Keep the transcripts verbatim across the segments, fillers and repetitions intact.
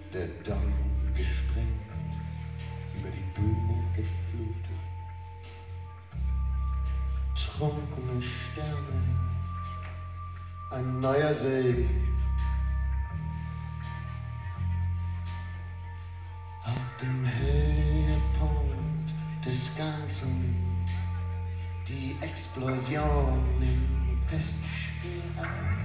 der Damm gesprengt, über die Bühne geflutet. Trunkene Sterne, ein neuer See. Auf dem Höhepunkt des Ganzen die Explosion im Festspielhaus.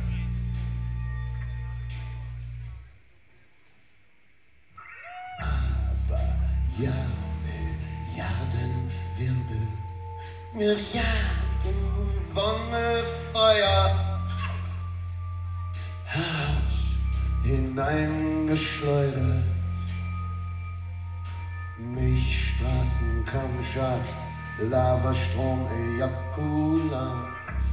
Ja, Milliarden Wirbel, Milliarden Wonne, Feuer, Haus hineingeschleudert, Milchstraßen, Kamschat, Lavastrom, Ejakulat.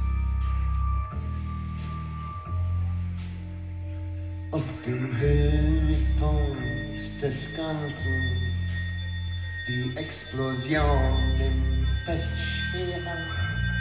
Auf dem Höhepunkt des Ganzen die Explosion im Festspielhaus.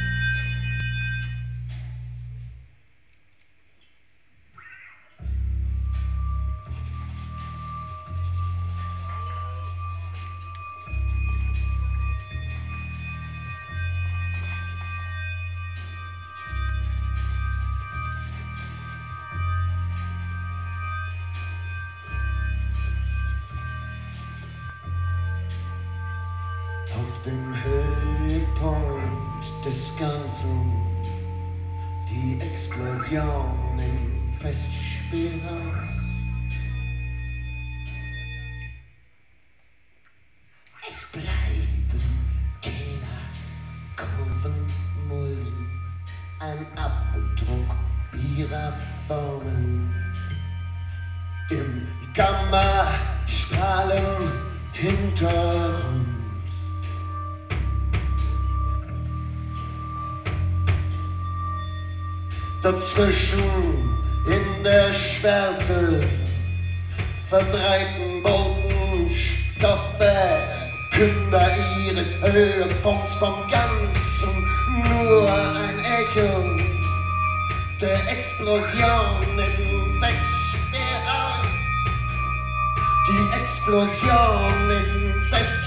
Auf dem Höhepunkt des Ganzen die Explosion im Festspielhaus. Es bleiben Täler, Kurven, Mulden, ein Abdruck ihrer Formen im Gamma-Strahlen-Hintergrund. Dazwischen in der Schwärze verbreiten Botenstoffe, Künder ihres Höhepunkts vom Ganzen, nur ein Echo der Explosion im Festspielhaus. Die Explosion im Festspielhaus.